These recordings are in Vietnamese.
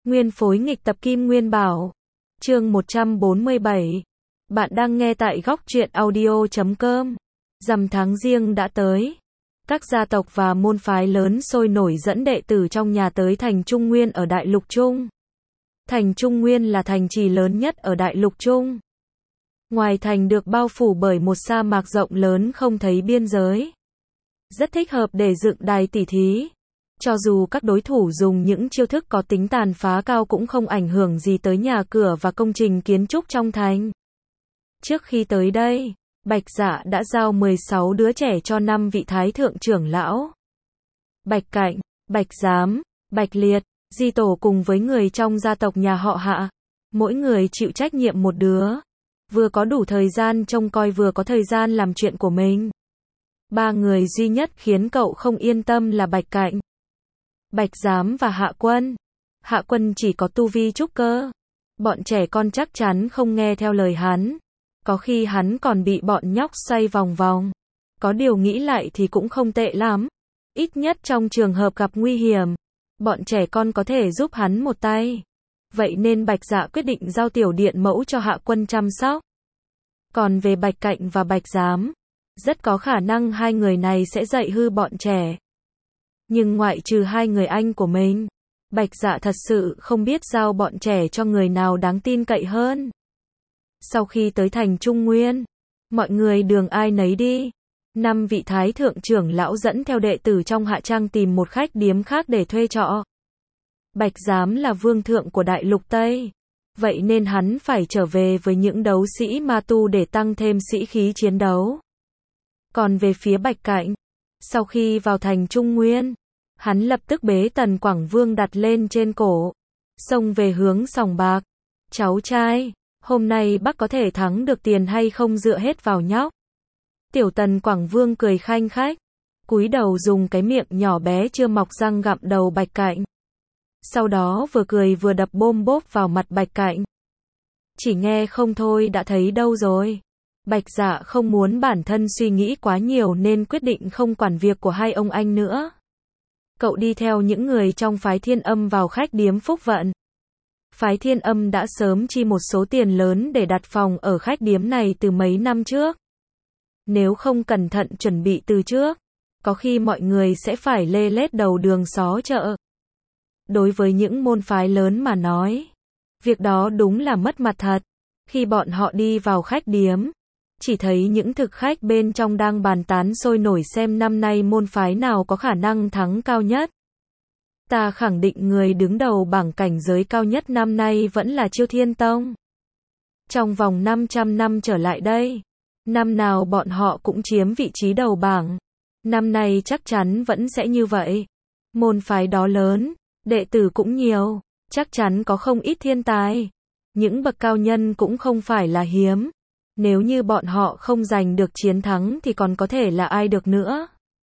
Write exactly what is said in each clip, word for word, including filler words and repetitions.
Nguyên phối nghịch tập Kim Nguyên Bảo. Chương một trăm bốn mươi bảy. Bạn đang nghe tại góc truyện audio chấm com. Rằm tháng Giêng đã tới. Các gia tộc và môn phái lớn sôi nổi dẫn đệ tử trong nhà tới thành Trung Nguyên ở Đại Lục Trung. Thành Trung Nguyên là thành trì lớn nhất ở Đại Lục Trung. Ngoài thành được bao phủ bởi một sa mạc rộng lớn không thấy biên giới. Rất thích hợp để dựng đài tỉ thí. Cho dù các đối thủ dùng những chiêu thức có tính tàn phá cao cũng không ảnh hưởng gì tới nhà cửa và công trình kiến trúc trong thành. Trước khi tới đây, Bạch Dạ đã giao mười sáu đứa trẻ cho năm vị thái thượng trưởng lão. Bạch Cạnh, Bạch Giám, Bạch Liệt, Di Tổ cùng với người trong gia tộc nhà họ Hạ. Mỗi người chịu trách nhiệm một đứa. Vừa có đủ thời gian trông coi vừa có thời gian làm chuyện của mình. Ba người duy nhất khiến cậu không yên tâm là Bạch Cạnh, Bạch Giám và Hạ Quân. Hạ Quân chỉ có tu vi trúc cơ. Bọn trẻ con chắc chắn không nghe theo lời hắn. Có khi hắn còn bị bọn nhóc xoay vòng vòng. Có điều nghĩ lại thì cũng không tệ lắm. Ít nhất trong trường hợp gặp nguy hiểm, bọn trẻ con có thể giúp hắn một tay. Vậy nên Bạch Dạ quyết định giao tiểu điện mẫu cho Hạ Quân chăm sóc. Còn về Bạch Cạnh và Bạch Giám, rất có khả năng hai người này sẽ dạy hư bọn trẻ. Nhưng ngoại trừ hai người anh của mình, Bạch Dạ thật sự không biết giao bọn trẻ cho người nào đáng tin cậy hơn. Sau khi tới thành Trung Nguyên, mọi người đường ai nấy đi. Năm vị thái thượng trưởng lão dẫn theo đệ tử trong hạ trang tìm một khách điếm khác để thuê trọ. Bạch Giám là vương thượng của Đại Lục Tây, vậy nên hắn phải trở về với những đấu sĩ ma tu để tăng thêm sĩ khí chiến đấu. Còn về phía Bạch Cạnh, sau khi vào thành Trung Nguyên, hắn lập tức bế Tần Quảng Vương đặt lên trên cổ, xông về hướng sòng bạc. Cháu trai, hôm nay bác có thể thắng được tiền hay không dựa hết vào nhóc. Tiểu Tần Quảng Vương cười khanh khách, cúi đầu dùng cái miệng nhỏ bé chưa mọc răng gặm đầu Bạch Cạnh. Sau đó vừa cười vừa đập bôm bốp vào mặt Bạch Cạnh. Chỉ nghe không thôi đã thấy đâu rồi. Bạch Dạ không muốn bản thân suy nghĩ quá nhiều nên quyết định không quản việc của hai ông anh nữa. Cậu đi theo những người trong phái Thiên Âm vào khách điếm Phúc Vận. Phái Thiên Âm đã sớm chi một số tiền lớn để đặt phòng ở khách điếm này từ mấy năm trước. Nếu không cẩn thận chuẩn bị từ trước, có khi mọi người sẽ phải lê lết đầu đường xó chợ. Đối với những môn phái lớn mà nói, việc đó đúng là mất mặt thật. Khi bọn họ đi vào khách điếm, chỉ thấy những thực khách bên trong đang bàn tán sôi nổi xem năm nay môn phái nào có khả năng thắng cao nhất. Ta khẳng định người đứng đầu bảng cảnh giới cao nhất năm nay vẫn là Chiêu Thiên Tông. Trong vòng năm trăm năm trở lại đây, năm nào bọn họ cũng chiếm vị trí đầu bảng. Năm nay chắc chắn vẫn sẽ như vậy. Môn phái đó lớn, đệ tử cũng nhiều, chắc chắn có không ít thiên tài. Những bậc cao nhân cũng không phải là hiếm. Nếu như bọn họ không giành được chiến thắng thì còn có thể là ai được nữa.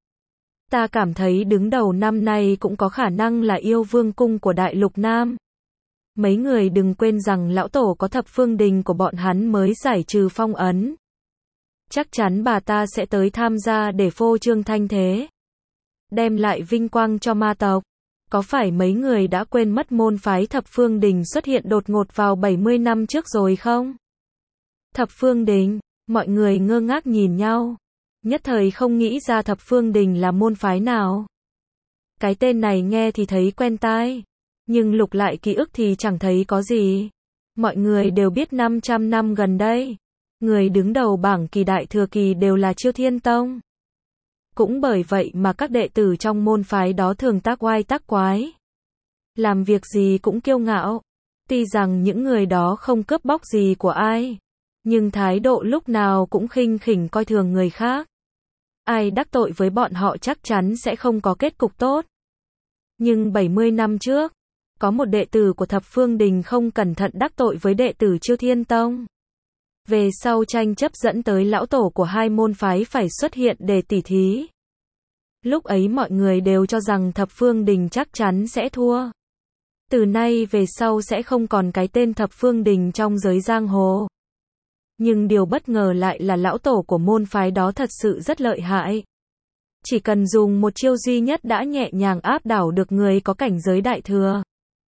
Ta cảm thấy đứng đầu năm nay cũng có khả năng là Yêu Vương Cung của Đại Lục Nam. Mấy người đừng quên rằng lão tổ có thập phương đình của bọn hắn mới giải trừ phong ấn. Chắc chắn bà ta sẽ tới tham gia để phô trương thanh thế, đem lại vinh quang cho ma tộc. Có phải mấy người đã quên mất môn phái thập phương đình xuất hiện đột ngột vào bảy mươi năm trước rồi không? Thập phương đình, mọi người ngơ ngác nhìn nhau. Nhất thời không nghĩ ra thập phương đình là môn phái nào. Cái tên này nghe thì thấy quen tai, nhưng lục lại ký ức thì chẳng thấy có gì. Mọi người đều biết năm trăm năm gần đây, người đứng đầu bảng kỳ đại thừa kỳ đều là Chiêu Thiên Tông. Cũng bởi vậy mà các đệ tử trong môn phái đó thường tác oai tác quái. Làm việc gì cũng kiêu ngạo. Tuy rằng những người đó không cướp bóc gì của ai, nhưng thái độ lúc nào cũng khinh khỉnh coi thường người khác. Ai đắc tội với bọn họ chắc chắn sẽ không có kết cục tốt. Nhưng bảy mươi năm trước, có một đệ tử của thập phương đình không cẩn thận đắc tội với đệ tử Chiêu Thiên Tông. Về sau tranh chấp dẫn tới lão tổ của hai môn phái phải xuất hiện để tỉ thí. Lúc ấy mọi người đều cho rằng thập phương đình chắc chắn sẽ thua. Từ nay về sau sẽ không còn cái tên thập phương đình trong giới giang hồ. Nhưng điều bất ngờ lại là lão tổ của môn phái đó thật sự rất lợi hại. Chỉ cần dùng một chiêu duy nhất đã nhẹ nhàng áp đảo được người có cảnh giới đại thừa.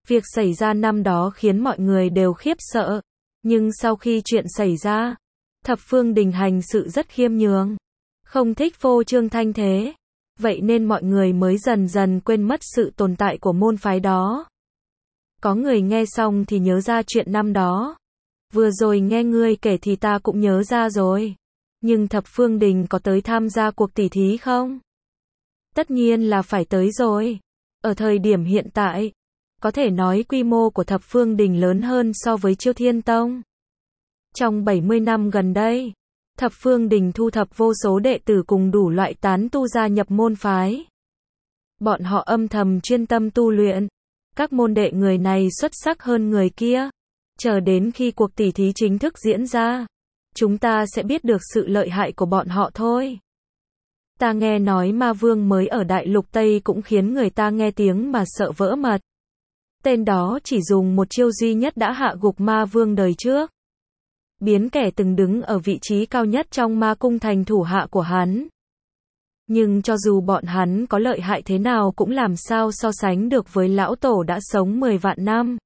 Việc xảy ra năm đó khiến mọi người đều khiếp sợ. Nhưng sau khi chuyện xảy ra, Thập Phương Đình hành sự rất khiêm nhường. Không thích phô trương thanh thế. Vậy nên mọi người mới dần dần quên mất sự tồn tại của môn phái đó. Có người nghe xong thì nhớ ra chuyện năm đó. Vừa rồi nghe ngươi kể thì ta cũng nhớ ra rồi. Nhưng Thập Phương Đình có tới tham gia cuộc tỉ thí không? Tất nhiên là phải tới rồi. Ở thời điểm hiện tại, có thể nói quy mô của Thập Phương Đình lớn hơn so với Chiêu Thiên Tông. Trong bảy mươi năm gần đây, Thập Phương Đình thu thập vô số đệ tử cùng đủ loại tán tu gia nhập môn phái. Bọn họ âm thầm chuyên tâm tu luyện. Các môn đệ người này xuất sắc hơn người kia. Chờ đến khi cuộc tỉ thí chính thức diễn ra, chúng ta sẽ biết được sự lợi hại của bọn họ thôi. Ta nghe nói Ma Vương mới ở Đại Lục Tây cũng khiến người ta nghe tiếng mà sợ vỡ mật. Tên đó chỉ dùng một chiêu duy nhất đã hạ gục Ma Vương đời trước. Biến kẻ từng đứng ở vị trí cao nhất trong Ma Cung thành thủ hạ của hắn. Nhưng cho dù bọn hắn có lợi hại thế nào cũng làm sao so sánh được với lão tổ đã sống mười vạn năm.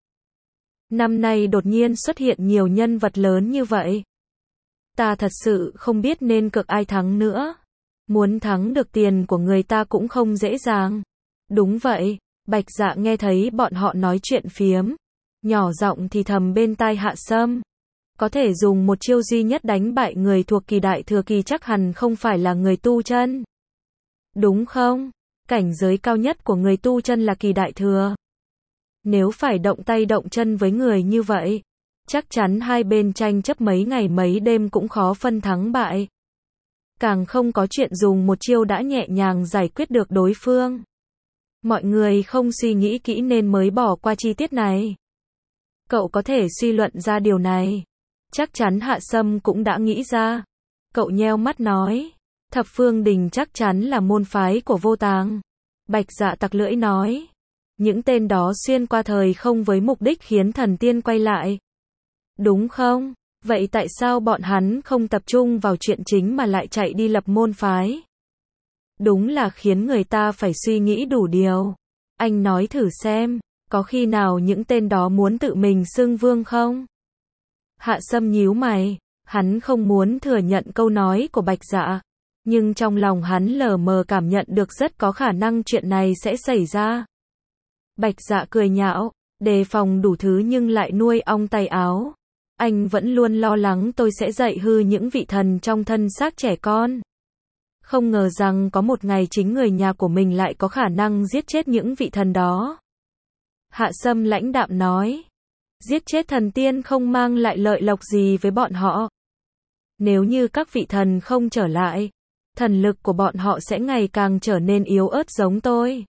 Năm nay đột nhiên xuất hiện nhiều nhân vật lớn như vậy. Ta thật sự không biết nên cược ai thắng nữa. Muốn thắng được tiền của người ta cũng không dễ dàng. Đúng vậy, Bạch Dạ nghe thấy bọn họ nói chuyện phiếm. Nhỏ giọng thì thầm bên tai Hạ Sâm. Có thể dùng một chiêu duy nhất đánh bại người thuộc kỳ đại thừa kỳ chắc hẳn không phải là người tu chân. Đúng không? Cảnh giới cao nhất của người tu chân là kỳ đại thừa. Nếu phải động tay động chân với người như vậy, chắc chắn hai bên tranh chấp mấy ngày mấy đêm cũng khó phân thắng bại. Càng không có chuyện dùng một chiêu đã nhẹ nhàng giải quyết được đối phương. Mọi người không suy nghĩ kỹ nên mới bỏ qua chi tiết này. Cậu có thể suy luận ra điều này. Chắc chắn Hạ Sâm cũng đã nghĩ ra. Cậu nheo mắt nói. Thập Phương Đình chắc chắn là môn phái của Vô Tàng. Bạch Dạ tặc lưỡi nói. Những tên đó xuyên qua thời không với mục đích khiến thần tiên quay lại. Đúng không? Vậy tại sao bọn hắn không tập trung vào chuyện chính mà lại chạy đi lập môn phái? Đúng là khiến người ta phải suy nghĩ đủ điều. Anh nói thử xem, có khi nào những tên đó muốn tự mình xưng vương không? Hạ Sâm nhíu mày, hắn không muốn thừa nhận câu nói của Bạch Dạ. Nhưng trong lòng hắn lờ mờ cảm nhận được rất có khả năng chuyện này sẽ xảy ra. Bạch Dạ cười nhạo, đề phòng đủ thứ nhưng lại nuôi ong tay áo. Anh vẫn luôn lo lắng tôi sẽ dạy hư những vị thần trong thân xác trẻ con. Không ngờ rằng có một ngày chính người nhà của mình lại có khả năng giết chết những vị thần đó. Hạ Sâm lãnh đạm nói. Giết chết thần tiên không mang lại lợi lộc gì với bọn họ. Nếu như các vị thần không trở lại, thần lực của bọn họ sẽ ngày càng trở nên yếu ớt giống tôi.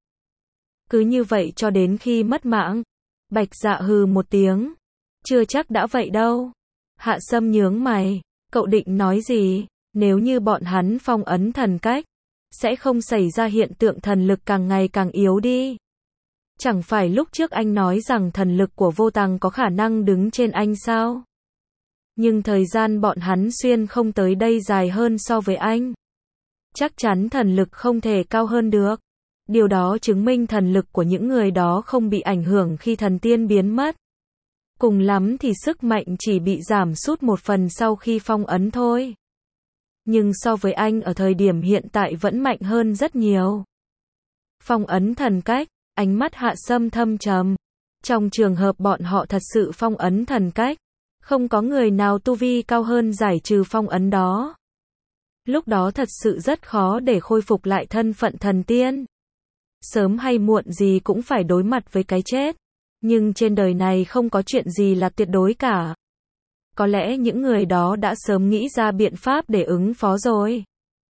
Cứ như vậy cho đến khi mất mạng. Bạch Dạ hừ một tiếng. Chưa chắc đã vậy đâu. Hạ Sâm nhướng mày. Cậu định nói gì? Nếu như bọn hắn phong ấn thần cách, sẽ không xảy ra hiện tượng thần lực càng ngày càng yếu đi. Chẳng phải lúc trước anh nói rằng thần lực của Vô Tàng có khả năng đứng trên anh sao? Nhưng thời gian bọn hắn xuyên không tới đây dài hơn so với anh. Chắc chắn thần lực không thể cao hơn được. Điều đó chứng minh thần lực của những người đó không bị ảnh hưởng khi thần tiên biến mất. Cùng lắm thì sức mạnh chỉ bị giảm sút một phần sau khi phong ấn thôi. Nhưng so với anh ở thời điểm hiện tại vẫn mạnh hơn rất nhiều. Phong ấn thần cách, ánh mắt Hạ Sâm thâm trầm. Trong trường hợp bọn họ thật sự phong ấn thần cách, không có người nào tu vi cao hơn giải trừ phong ấn đó. Lúc đó thật sự rất khó để khôi phục lại thân phận thần tiên. Sớm hay muộn gì cũng phải đối mặt với cái chết. Nhưng trên đời này không có chuyện gì là tuyệt đối cả. Có lẽ những người đó đã sớm nghĩ ra biện pháp để ứng phó rồi.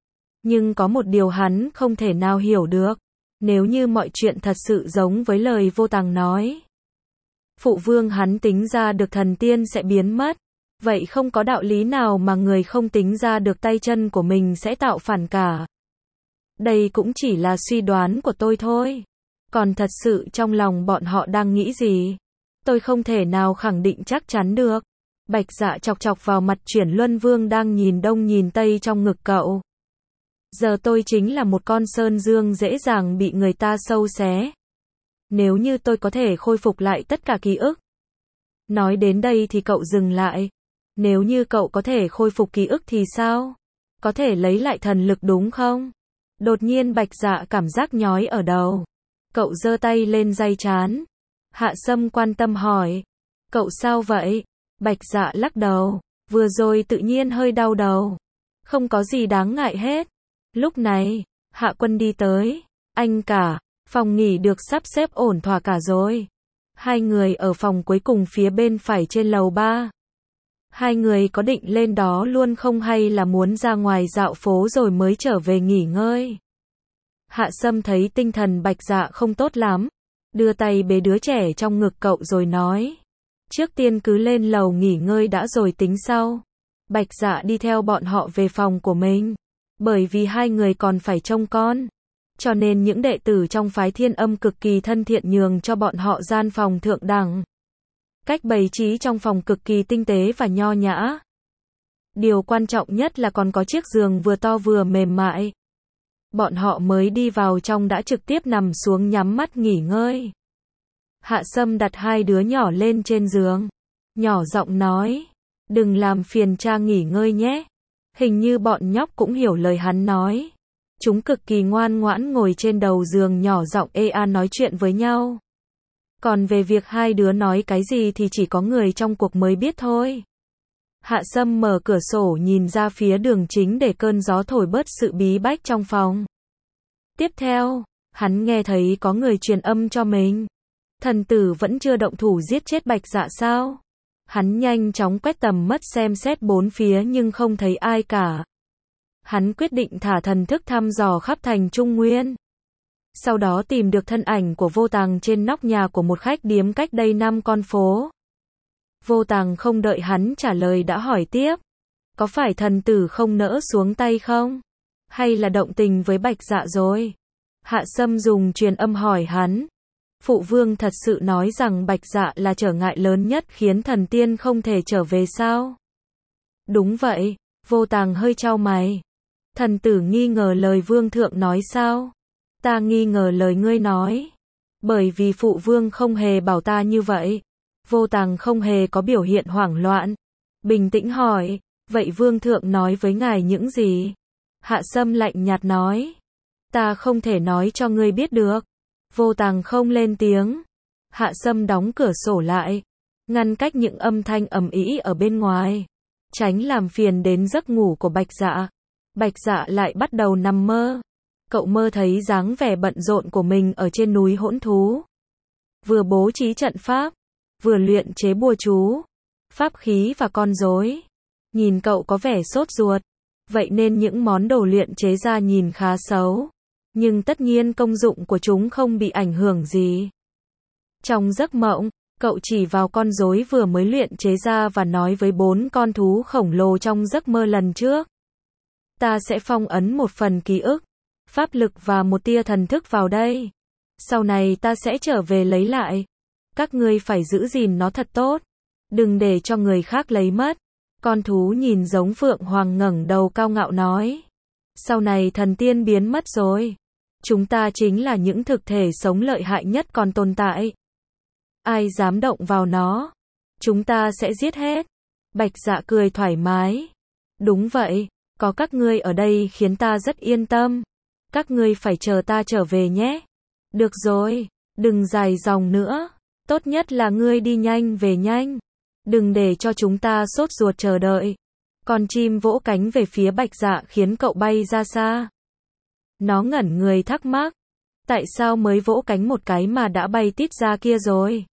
Nhưng có một điều hắn không thể nào hiểu được. Nếu như mọi chuyện thật sự giống với lời Vô Tàng nói. Phụ vương hắn tính ra được thần tiên sẽ biến mất. Vậy không có đạo lý nào mà người không tính ra được tay chân của mình sẽ tạo phản cả. Đây cũng chỉ là suy đoán của tôi thôi. Còn thật sự trong lòng bọn họ đang nghĩ gì? Tôi không thể nào khẳng định chắc chắn được. Bạch Dạ chọc chọc vào mặt Chuyển Luân Vương đang nhìn đông nhìn tây trong ngực cậu. Giờ tôi chính là một con sơn dương dễ dàng bị người ta sâu xé. Nếu như tôi có thể khôi phục lại tất cả ký ức. Nói đến đây thì cậu dừng lại. Nếu như cậu có thể khôi phục ký ức thì sao? Có thể lấy lại thần lực đúng không? Đột nhiên Bạch Dạ cảm giác nhói ở đầu. Cậu giơ tay lên day trán. Hạ Sâm quan tâm hỏi. Cậu sao vậy? Bạch Dạ lắc đầu. Vừa rồi tự nhiên hơi đau đầu. Không có gì đáng ngại hết. Lúc này, Hạ Quân đi tới. Anh cả, phòng nghỉ được sắp xếp ổn thỏa cả rồi. Hai người ở phòng cuối cùng phía bên phải trên lầu ba. Hai người có định lên đó luôn không hay là muốn ra ngoài dạo phố rồi mới trở về nghỉ ngơi? Hạ Sâm thấy tinh thần Bạch Dạ không tốt lắm. Đưa tay bế đứa trẻ trong ngực cậu rồi nói. Trước tiên cứ lên lầu nghỉ ngơi đã rồi tính sau. Bạch Dạ đi theo bọn họ về phòng của mình. Bởi vì hai người còn phải trông con. Cho nên những đệ tử trong phái Thiên Âm cực kỳ thân thiện nhường cho bọn họ gian phòng thượng đẳng. Cách bày trí trong phòng cực kỳ tinh tế và nho nhã. Điều quan trọng nhất là còn có chiếc giường vừa to vừa mềm mại. Bọn họ mới đi vào trong đã trực tiếp nằm xuống nhắm mắt nghỉ ngơi. Hạ Sâm đặt hai đứa nhỏ lên trên giường. Nhỏ giọng nói. Đừng làm phiền cha nghỉ ngơi nhé. Hình như bọn nhóc cũng hiểu lời hắn nói. Chúng cực kỳ ngoan ngoãn ngồi trên đầu giường nhỏ giọng ê a nói chuyện với nhau. Còn về việc hai đứa nói cái gì thì chỉ có người trong cuộc mới biết thôi. Hạ Sâm mở cửa sổ nhìn ra phía đường chính để cơn gió thổi bớt sự bí bách trong phòng. Tiếp theo, hắn nghe thấy có người truyền âm cho mình. Thần tử vẫn chưa động thủ giết chết Bạch Dạ sao? Hắn nhanh chóng quét tầm mắt xem xét bốn phía nhưng không thấy ai cả. Hắn quyết định thả thần thức thăm dò khắp thành Trung Nguyên. Sau đó tìm được thân ảnh của Vô Tàng trên nóc nhà của một khách điếm cách đây năm con phố. Vô Tàng không đợi hắn trả lời đã hỏi tiếp. Có phải thần tử không nỡ xuống tay không? Hay là động tình với Bạch Dạ rồi? Hạ Sâm dùng truyền âm hỏi hắn. Phụ vương thật sự nói rằng Bạch Dạ là trở ngại lớn nhất khiến thần tiên không thể trở về sao? Đúng vậy, Vô Tàng hơi chau mày. Thần tử nghi ngờ lời vương thượng nói sao? Ta nghi ngờ lời ngươi nói. Bởi vì phụ vương không hề bảo ta như vậy. Vô Tàng không hề có biểu hiện hoảng loạn. Bình tĩnh hỏi, vậy vương thượng nói với ngài những gì? Hạ Sâm lạnh nhạt nói. Ta không thể nói cho ngươi biết được. Vô Tàng không lên tiếng. Hạ Sâm đóng cửa sổ lại. Ngăn cách những âm thanh ầm ĩ ở bên ngoài. Tránh làm phiền đến giấc ngủ của Bạch Dạ. Bạch Dạ lại bắt đầu nằm mơ. Cậu mơ thấy dáng vẻ bận rộn của mình ở trên núi hỗn thú. Vừa bố trí trận pháp, vừa luyện chế bùa chú, pháp khí và con rối. Nhìn cậu có vẻ sốt ruột. Vậy nên những món đồ luyện chế ra nhìn khá xấu. Nhưng tất nhiên công dụng của chúng không bị ảnh hưởng gì. Trong giấc mộng, cậu chỉ vào con rối vừa mới luyện chế ra và nói với bốn con thú khổng lồ trong giấc mơ lần trước. Ta sẽ phong ấn một phần ký ức, pháp lực và một tia thần thức vào đây. Sau này ta sẽ trở về lấy lại. Các ngươi phải giữ gìn nó thật tốt. Đừng để cho người khác lấy mất. Con thú nhìn giống Phượng Hoàng ngẩng đầu cao ngạo nói. Sau này thần tiên biến mất rồi. Chúng ta chính là những thực thể sống lợi hại nhất còn tồn tại. Ai dám động vào nó, chúng ta sẽ giết hết. Bạch Dạ cười thoải mái. Đúng vậy, có các ngươi ở đây khiến ta rất yên tâm. Các ngươi phải chờ ta trở về nhé. Được rồi, đừng dài dòng nữa. Tốt nhất là ngươi đi nhanh về nhanh. Đừng để cho chúng ta sốt ruột chờ đợi. Con chim vỗ cánh về phía Bạch Dạ khiến cậu bay ra xa. Nó ngẩn người thắc mắc. Tại sao mới vỗ cánh một cái mà đã bay tít ra kia rồi?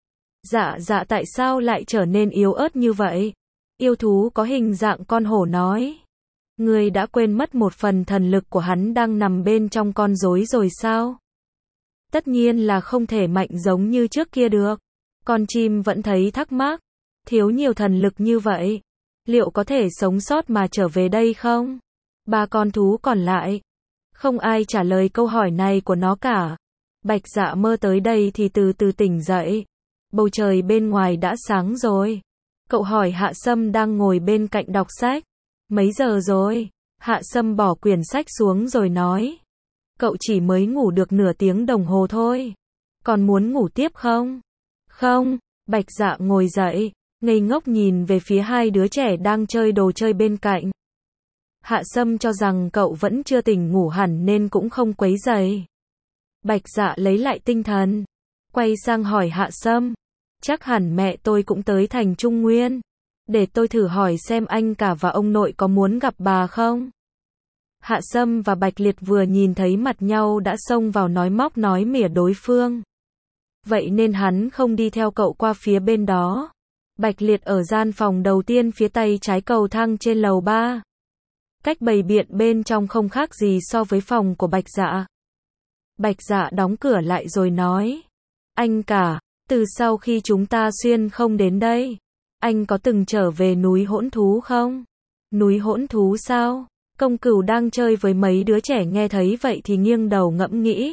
Dạ dạ tại sao lại trở nên yếu ớt như vậy? Yêu thú có hình dạng con hổ nói. Ngươi đã quên mất một phần thần lực của hắn đang nằm bên trong con rối rồi sao? Tất nhiên là không thể mạnh giống như trước kia được. Con chim vẫn thấy thắc mắc. Thiếu nhiều thần lực như vậy. Liệu có thể sống sót mà trở về đây không? Ba con thú còn lại. Không ai trả lời câu hỏi này của nó cả. Bạch Dạ mơ tới đây thì từ từ tỉnh dậy. Bầu trời bên ngoài đã sáng rồi. Cậu hỏi Hạ Sâm đang ngồi bên cạnh đọc sách. Mấy giờ rồi? Hạ Sâm bỏ quyển sách xuống rồi nói. Cậu chỉ mới ngủ được nửa tiếng đồng hồ thôi. Còn muốn ngủ tiếp không? Không, Bạch Dạ ngồi dậy, ngây ngốc nhìn về phía hai đứa trẻ đang chơi đồ chơi bên cạnh. Hạ Sâm cho rằng cậu vẫn chưa tỉnh ngủ hẳn nên cũng không quấy rầy. Bạch Dạ lấy lại tinh thần, quay sang hỏi Hạ Sâm, chắc hẳn mẹ tôi cũng tới thành Trung Nguyên. Để tôi thử hỏi xem anh cả và ông nội có muốn gặp bà không? Hạ Sâm và Bạch Liệt vừa nhìn thấy mặt nhau đã xông vào nói móc nói mỉa đối phương. Vậy nên hắn không đi theo cậu qua phía bên đó. Bạch Liệt ở gian phòng đầu tiên phía tay trái cầu thang trên lầu ba. Cách bày biện bên trong không khác gì so với phòng của Bạch Dạ. Bạch Dạ đóng cửa lại rồi nói, anh cả, từ sau khi chúng ta xuyên không đến đây, anh có từng trở về núi Hỗn Thú không? Núi Hỗn Thú sao? Công Cửu đang chơi với mấy đứa trẻ nghe thấy vậy thì nghiêng đầu ngẫm nghĩ.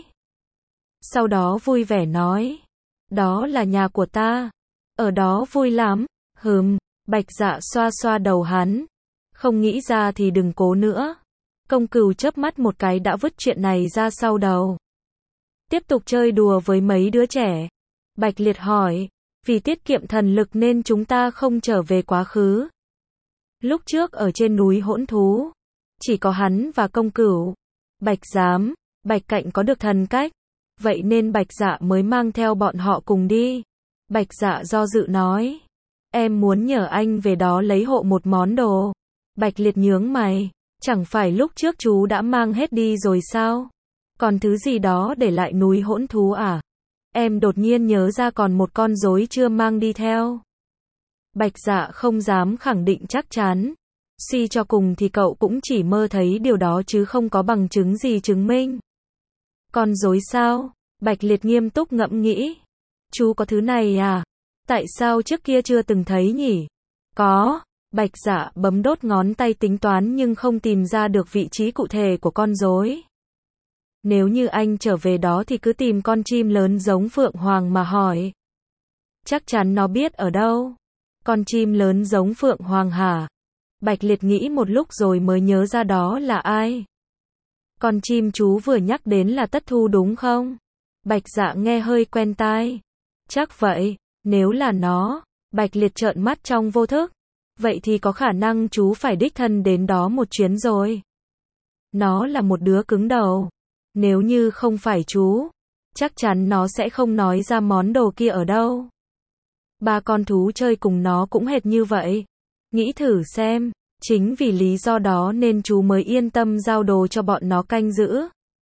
Sau đó vui vẻ nói, đó là nhà của ta, ở đó vui lắm. Hừm, Bạch Dạ xoa xoa đầu hắn, không nghĩ ra thì đừng cố nữa. Công Cửu chớp mắt một cái đã vứt chuyện này ra sau đầu. Tiếp tục chơi đùa với mấy đứa trẻ. Bạch Liệt hỏi, vì tiết kiệm thần lực nên chúng ta không trở về quá khứ. Lúc trước ở trên núi Hỗn Thú, chỉ có hắn và Công Cửu. Bạch Giám, Bạch Cạnh có được thần cách, vậy nên Bạch Dạ mới mang theo bọn họ cùng đi. Bạch Dạ do dự nói, em muốn nhờ anh về đó lấy hộ một món đồ. Bạch Liệt nhướng mày, chẳng phải lúc trước chú đã mang hết đi rồi sao? Còn thứ gì đó để lại núi Hỗn Thú à? Em đột nhiên nhớ ra còn một con rối chưa mang đi theo. Bạch Dạ không dám khẳng định chắc chắn. Suy cho cùng thì cậu cũng chỉ mơ thấy điều đó chứ không có bằng chứng gì chứng minh. Con rối sao? Bạch Liệt nghiêm túc ngẫm nghĩ. Chú có thứ này à? Tại sao trước kia chưa từng thấy nhỉ? Có. Bạch Dạ bấm đốt ngón tay tính toán nhưng không tìm ra được vị trí cụ thể của con rối. Nếu như anh trở về đó thì cứ tìm con chim lớn giống Phượng Hoàng mà hỏi. Chắc chắn nó biết ở đâu. Con chim lớn giống Phượng Hoàng hả? Bạch Liệt nghĩ một lúc rồi mới nhớ ra đó là ai. Con chim chú vừa nhắc đến là Tất Thu đúng không? Bạch Dạ nghe hơi quen tai. Chắc vậy, nếu là nó, Bạch Liệt trợn mắt trong vô thức. Vậy thì có khả năng chú phải đích thân đến đó một chuyến rồi. Nó là một đứa cứng đầu. Nếu như không phải chú, chắc chắn nó sẽ không nói ra món đồ kia ở đâu. Ba con thú chơi cùng nó cũng hệt như vậy. Nghĩ thử xem, chính vì lý do đó nên chú mới yên tâm giao đồ cho bọn nó canh giữ.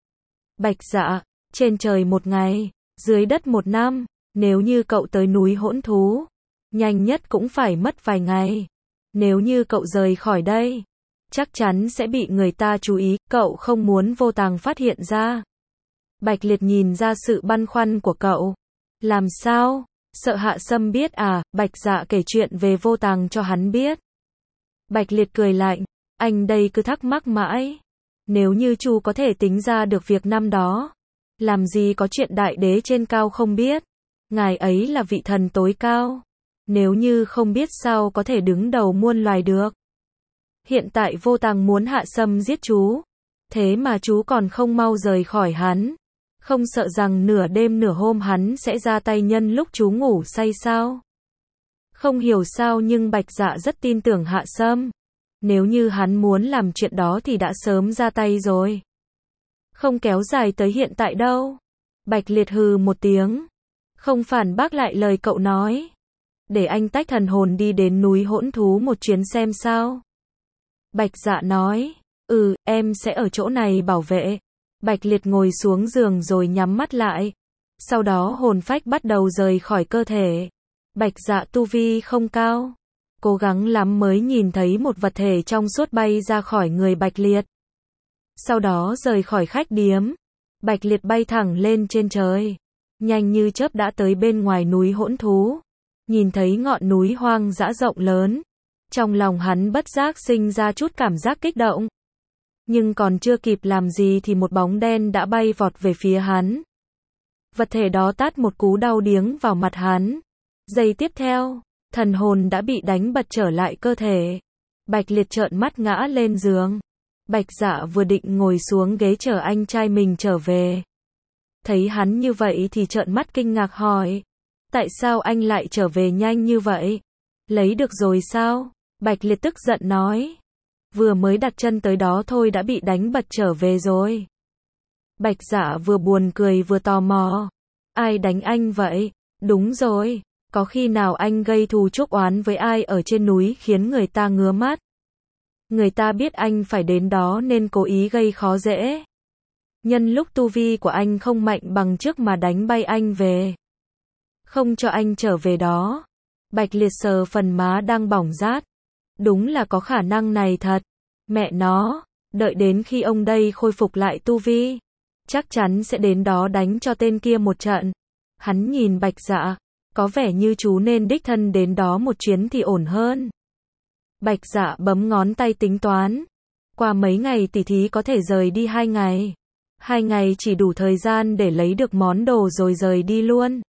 Bạch Dạ, trên trời một ngày, dưới đất một năm, nếu như cậu tới núi Hỗn Thú, nhanh nhất cũng phải mất vài ngày. Nếu như cậu rời khỏi đây, chắc chắn sẽ bị người ta chú ý, cậu không muốn Vô Tàng phát hiện ra. Bạch Liệt nhìn ra sự băn khoăn của cậu. Làm sao? Sợ Hạ Sâm biết à? Bạch Dạ kể chuyện về Vô Tàng cho hắn biết. Bạch Liệt cười lạnh, anh đây cứ thắc mắc mãi. Nếu như chú có thể tính ra được việc năm đó, làm gì có chuyện đại đế trên cao không biết. Ngài ấy là vị thần tối cao. Nếu như không biết sao có thể đứng đầu muôn loài được. Hiện tại Vô Tàng muốn Hạ Sâm giết chú. Thế mà chú còn không mau rời khỏi hắn. Không sợ rằng nửa đêm nửa hôm hắn sẽ ra tay nhân lúc chú ngủ say sao? Không hiểu sao nhưng Bạch Dạ rất tin tưởng Hạ Sâm. Nếu như hắn muốn làm chuyện đó thì đã sớm ra tay rồi. Không kéo dài tới hiện tại đâu. Bạch Liệt hừ một tiếng. Không phản bác lại lời cậu nói. Để anh tách thần hồn đi đến núi Hỗn Thú một chuyến xem sao. Bạch Dạ nói. Ừ, em sẽ ở chỗ này bảo vệ. Bạch Liệt ngồi xuống giường rồi nhắm mắt lại. Sau đó hồn phách bắt đầu rời khỏi cơ thể. Bạch Dạ tu vi không cao. Cố gắng lắm mới nhìn thấy một vật thể trong suốt bay ra khỏi người Bạch Liệt. Sau đó rời khỏi khách điếm. Bạch Liệt bay thẳng lên trên trời. Nhanh như chớp đã tới bên ngoài núi Hỗn Thú. Nhìn thấy ngọn núi hoang dã rộng lớn. Trong lòng hắn bất giác sinh ra chút cảm giác kích động. Nhưng còn chưa kịp làm gì thì một bóng đen đã bay vọt về phía hắn. Vật thể đó tát một cú đau điếng vào mặt hắn. Giây tiếp theo, thần hồn đã bị đánh bật trở lại cơ thể. Bạch Liệt trợn mắt ngã lên giường. Bạch Dạ vừa định ngồi xuống ghế chờ anh trai mình trở về. Thấy hắn như vậy thì trợn mắt kinh ngạc hỏi. Tại sao anh lại trở về nhanh như vậy? Lấy được rồi sao? Bạch Liệt tức giận nói. Vừa mới đặt chân tới đó thôi đã bị đánh bật trở về rồi. Bạch Dạ vừa buồn cười vừa tò mò. Ai đánh anh vậy? Đúng rồi, có khi nào anh gây thù chuốc oán với ai ở trên núi khiến người ta ngứa mắt? Người ta biết anh phải đến đó nên cố ý gây khó dễ. Nhân lúc tu vi của anh không mạnh bằng trước mà đánh bay anh về. Không cho anh trở về đó. Bạch Liệt sờ phần má đang bỏng rát. Đúng là có khả năng này thật. Mẹ nó, đợi đến khi ông đây khôi phục lại tu vi, chắc chắn sẽ đến đó đánh cho tên kia một trận. Hắn nhìn Bạch Dạ, có vẻ như chú nên đích thân đến đó một chuyến thì ổn hơn. Bạch Dạ bấm ngón tay tính toán. Qua mấy ngày tỷ thí có thể rời đi hai ngày. Hai ngày chỉ đủ thời gian để lấy được món đồ rồi rời đi luôn.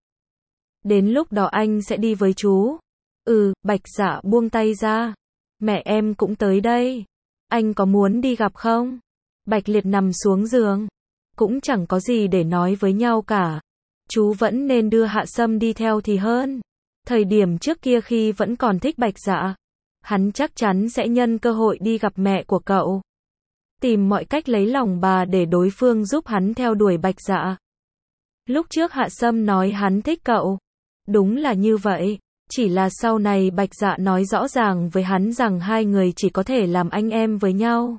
Đến lúc đó anh sẽ đi với chú. Ừ, Bạch Dạ buông tay ra. Mẹ em cũng tới đây. Anh có muốn đi gặp không? Bạch Liệt nằm xuống giường. Cũng chẳng có gì để nói với nhau cả. Chú vẫn nên đưa Hạ Sâm đi theo thì hơn. Thời điểm trước kia khi vẫn còn thích Bạch Dạ, hắn chắc chắn sẽ nhân cơ hội đi gặp mẹ của cậu. Tìm mọi cách lấy lòng bà để đối phương giúp hắn theo đuổi Bạch Dạ. Lúc trước Hạ Sâm nói hắn thích cậu. Đúng là như vậy. Chỉ là sau này Bạch Dạ nói rõ ràng với hắn rằng hai người chỉ có thể làm anh em với nhau.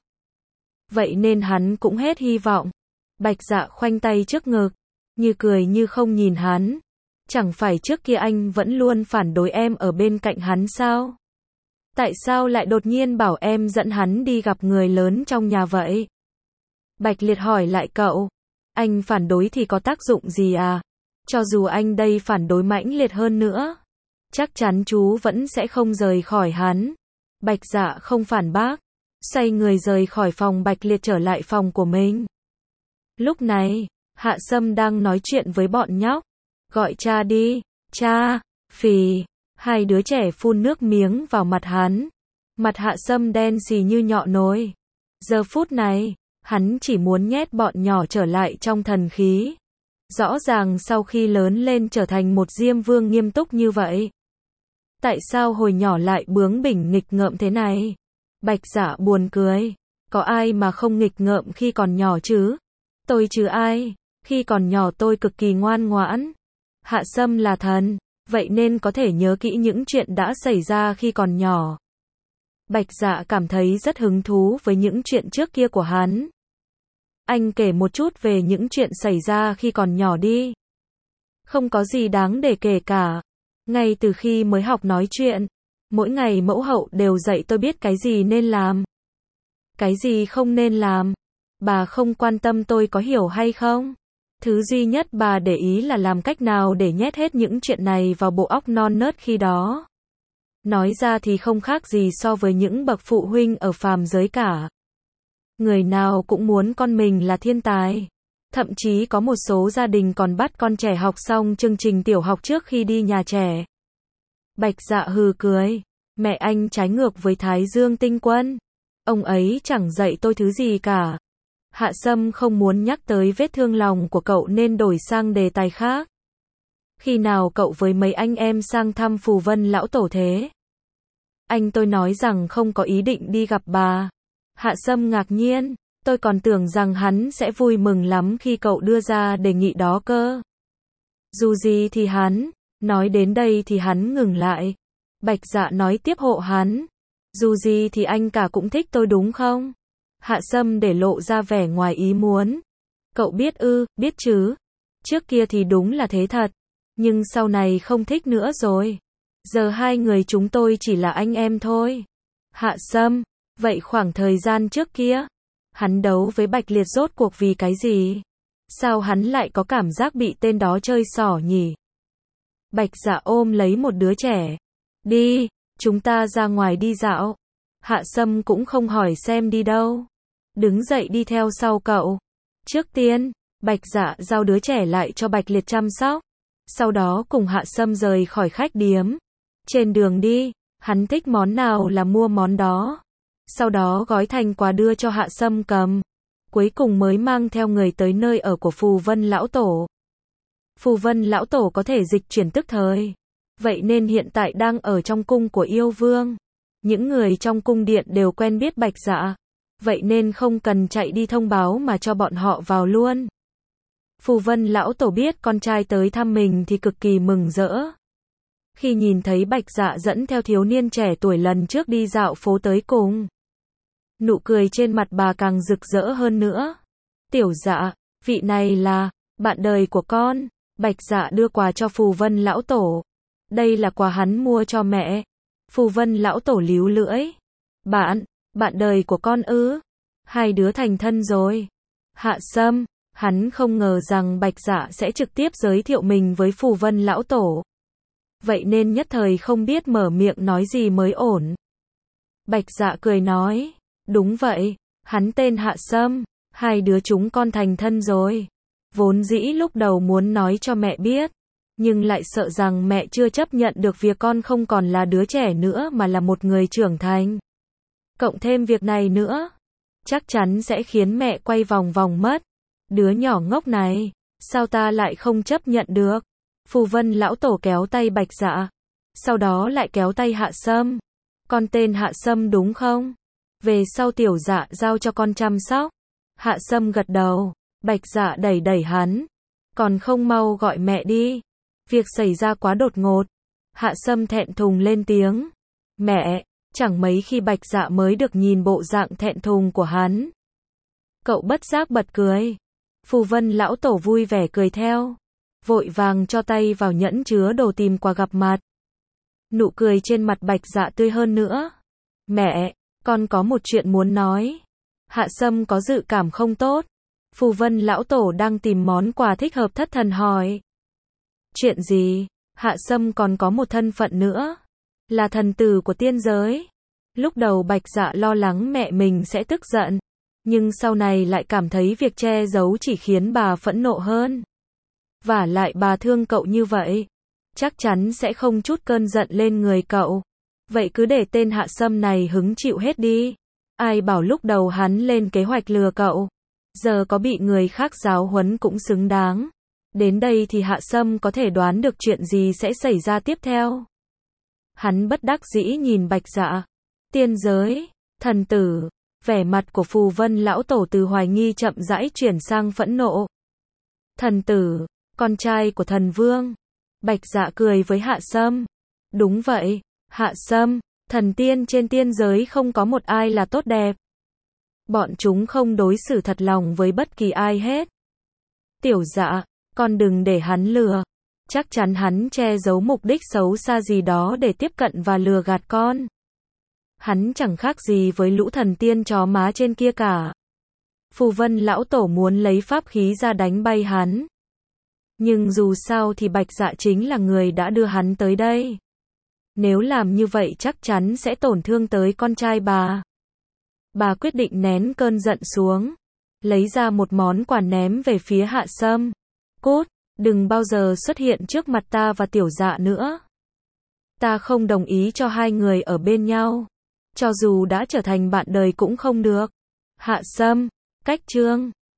Vậy nên hắn cũng hết hy vọng. Bạch Dạ khoanh tay trước ngực, như cười như không nhìn hắn. Chẳng phải trước kia anh vẫn luôn phản đối em ở bên cạnh hắn sao? Tại sao lại đột nhiên bảo em dẫn hắn đi gặp người lớn trong nhà vậy? Bạch Liệt hỏi lại cậu. Anh phản đối thì có tác dụng gì à? Cho dù anh đây phản đối mãnh liệt hơn nữa, chắc chắn chú vẫn sẽ không rời khỏi hắn. Bạch Dạ không phản bác, xoay người rời khỏi phòng Bạch Liệt trở lại phòng của mình. Lúc này, Hạ Sâm đang nói chuyện với bọn nhóc. Gọi cha đi, cha, phì. Hai đứa trẻ phun nước miếng vào mặt hắn. Mặt Hạ Sâm đen xì như nhọ nồi. Giờ phút này, hắn chỉ muốn nhét bọn nhỏ trở lại trong thần khí. Rõ ràng sau khi lớn lên trở thành một Diêm Vương nghiêm túc như vậy. Tại sao hồi nhỏ lại bướng bỉnh nghịch ngợm thế này? Bạch Dạ buồn cười. Có ai mà không nghịch ngợm khi còn nhỏ chứ? Tôi chứ ai? Khi còn nhỏ tôi cực kỳ ngoan ngoãn. Hạ Sâm là thần, vậy nên có thể nhớ kỹ những chuyện đã xảy ra khi còn nhỏ. Bạch Dạ cảm thấy rất hứng thú với những chuyện trước kia của hắn. Anh kể một chút về những chuyện xảy ra khi còn nhỏ đi. Không có gì đáng để kể cả. Ngay từ khi mới học nói chuyện, mỗi ngày mẫu hậu đều dạy tôi biết cái gì nên làm, cái gì không nên làm. Bà không quan tâm tôi có hiểu hay không. Thứ duy nhất bà để ý là làm cách nào để nhét hết những chuyện này vào bộ óc non nớt khi đó. Nói ra thì không khác gì so với những bậc phụ huynh ở phàm giới cả. Người nào cũng muốn con mình là thiên tài. Thậm chí có một số gia đình còn bắt con trẻ học xong chương trình tiểu học trước khi đi nhà trẻ. Bạch Dạ hừ cười. Mẹ anh trái ngược với Thái Dương Tinh Quân. Ông ấy chẳng dạy tôi thứ gì cả. Hạ Sâm không muốn nhắc tới vết thương lòng của cậu nên đổi sang đề tài khác. Khi nào cậu với mấy anh em sang thăm Phù Vân lão tổ thế? Anh tôi nói rằng không có ý định đi gặp bà. Hạ Sâm ngạc nhiên. Tôi còn tưởng rằng hắn sẽ vui mừng lắm khi cậu đưa ra đề nghị đó cơ. Dù gì thì hắn, nói đến đây thì hắn ngừng lại. Bạch Dạ nói tiếp hộ hắn. Dù gì thì anh cả cũng thích tôi đúng không? Hạ Sâm để lộ ra vẻ ngoài ý muốn. Cậu biết ư, biết chứ. Trước kia thì đúng là thế thật. Nhưng sau này không thích nữa rồi. Giờ hai người chúng tôi chỉ là anh em thôi. Hạ Sâm, vậy khoảng thời gian trước kia, hắn đấu với Bạch Liệt rốt cuộc vì cái gì? Sao hắn lại có cảm giác bị tên đó chơi xỏ nhỉ? Bạch Dạ ôm lấy một đứa trẻ. Đi, chúng ta ra ngoài đi dạo. Hạ Sâm cũng không hỏi xem đi đâu. Đứng dậy đi theo sau cậu. Trước tiên, Bạch Dạ giao đứa trẻ lại cho Bạch Liệt chăm sóc. Sau đó cùng Hạ Sâm rời khỏi khách điếm. Trên đường đi, hắn thích món nào là mua món đó. Sau đó gói thành quà đưa cho Hạ Sâm cầm. cuối cùng mới mang theo người tới nơi ở của Phù Vân Lão Tổ. Phù Vân Lão Tổ có thể dịch chuyển tức thời, vậy nên hiện tại đang ở trong cung của yêu vương. Những người trong cung điện đều quen biết Bạch Dạ, vậy nên không cần chạy đi thông báo mà cho bọn họ vào luôn. Phù Vân Lão Tổ biết con trai tới thăm mình thì cực kỳ mừng rỡ. Khi nhìn thấy Bạch Dạ dẫn theo thiếu niên trẻ tuổi lần trước đi dạo phố tới cùng, nụ cười trên mặt bà càng rực rỡ hơn nữa. Tiểu Dạ, vị này là bạn đời của con. Bạch Dạ đưa quà cho Phù Vân Lão Tổ. Đây là quà hắn mua cho mẹ. Phù Vân Lão Tổ líu lưỡi. Bạn, bạn đời của con ư? Hai đứa thành thân rồi. Hạ Sâm, hắn không ngờ rằng Bạch Dạ sẽ trực tiếp giới thiệu mình với Phù Vân Lão Tổ. Vậy nên nhất thời không biết mở miệng nói gì mới ổn. Bạch Dạ cười nói, đúng vậy, hắn tên Hạ Sâm, hai đứa chúng con thành thân rồi. Vốn dĩ lúc đầu muốn nói cho mẹ biết, nhưng lại sợ rằng mẹ chưa chấp nhận được việc con không còn là đứa trẻ nữa mà là một người trưởng thành. Cộng thêm việc này nữa, chắc chắn sẽ khiến mẹ quay vòng vòng mất. Đứa nhỏ ngốc này, sao ta lại không chấp nhận được? Phù Vân Lão Tổ kéo tay Bạch Dạ, sau đó lại kéo tay Hạ Sâm. Con tên Hạ Sâm đúng không? Về sau Tiểu Dạ giao cho con chăm sóc. Hạ Sâm gật đầu. Bạch Dạ đẩy đẩy hắn. Còn không mau gọi mẹ đi. Việc xảy ra quá đột ngột. Hạ Sâm thẹn thùng lên tiếng. Mẹ, chẳng mấy khi Bạch Dạ mới được nhìn bộ dạng thẹn thùng của hắn. Cậu bất giác bật cười. Phù Vân Lão Tổ vui vẻ cười theo. Vội vàng cho tay vào nhẫn chứa đồ tìm quà gặp mặt. Nụ cười trên mặt Bạch Dạ tươi hơn nữa. Mẹ, con có một chuyện muốn nói. Hạ Sâm có dự cảm không tốt. Phù Vân Lão Tổ đang tìm món quà thích hợp thất thần hỏi. Chuyện gì? Hạ Sâm còn có một thân phận nữa. Là thần tử của tiên giới. Lúc đầu Bạch Dạ lo lắng mẹ mình sẽ tức giận. Nhưng sau này lại cảm thấy việc che giấu chỉ khiến bà phẫn nộ hơn. Vả lại bà thương cậu như vậy, chắc chắn sẽ không chút cơn giận lên người cậu. Vậy cứ để tên Hạ Sâm này hứng chịu hết đi. Ai bảo lúc đầu hắn lên kế hoạch lừa cậu. Giờ có bị người khác giáo huấn cũng xứng đáng. Đến đây thì Hạ Sâm có thể đoán được chuyện gì sẽ xảy ra tiếp theo. Hắn bất đắc dĩ nhìn Bạch Dạ. Tiên giới, thần tử, vẻ mặt của Phù Vân Lão Tổ từ hoài nghi chậm rãi chuyển sang phẫn nộ. Thần tử, con trai của thần vương. Bạch Dạ cười với Hạ Sâm. Đúng vậy, Hạ Sâm, thần tiên trên tiên giới không có một ai là tốt đẹp. Bọn chúng không đối xử thật lòng với bất kỳ ai hết. Tiểu Dạ, con đừng để hắn lừa. Chắc chắn hắn che giấu mục đích xấu xa gì đó để tiếp cận và lừa gạt con. Hắn chẳng khác gì với lũ thần tiên chó má trên kia cả. Phù Vân Lão Tổ muốn lấy pháp khí ra đánh bay hắn. Nhưng dù sao thì Bạch Dạ chính là người đã đưa hắn tới đây. Nếu làm như vậy chắc chắn sẽ tổn thương tới con trai bà. Bà quyết định nén cơn giận xuống. Lấy ra một món quà ném về phía Hạ Sâm. Cút, đừng bao giờ xuất hiện trước mặt ta và Tiểu Dạ nữa. Ta không đồng ý cho hai người ở bên nhau. Cho dù đã trở thành bạn đời cũng không được. Hạ Sâm, cách chương.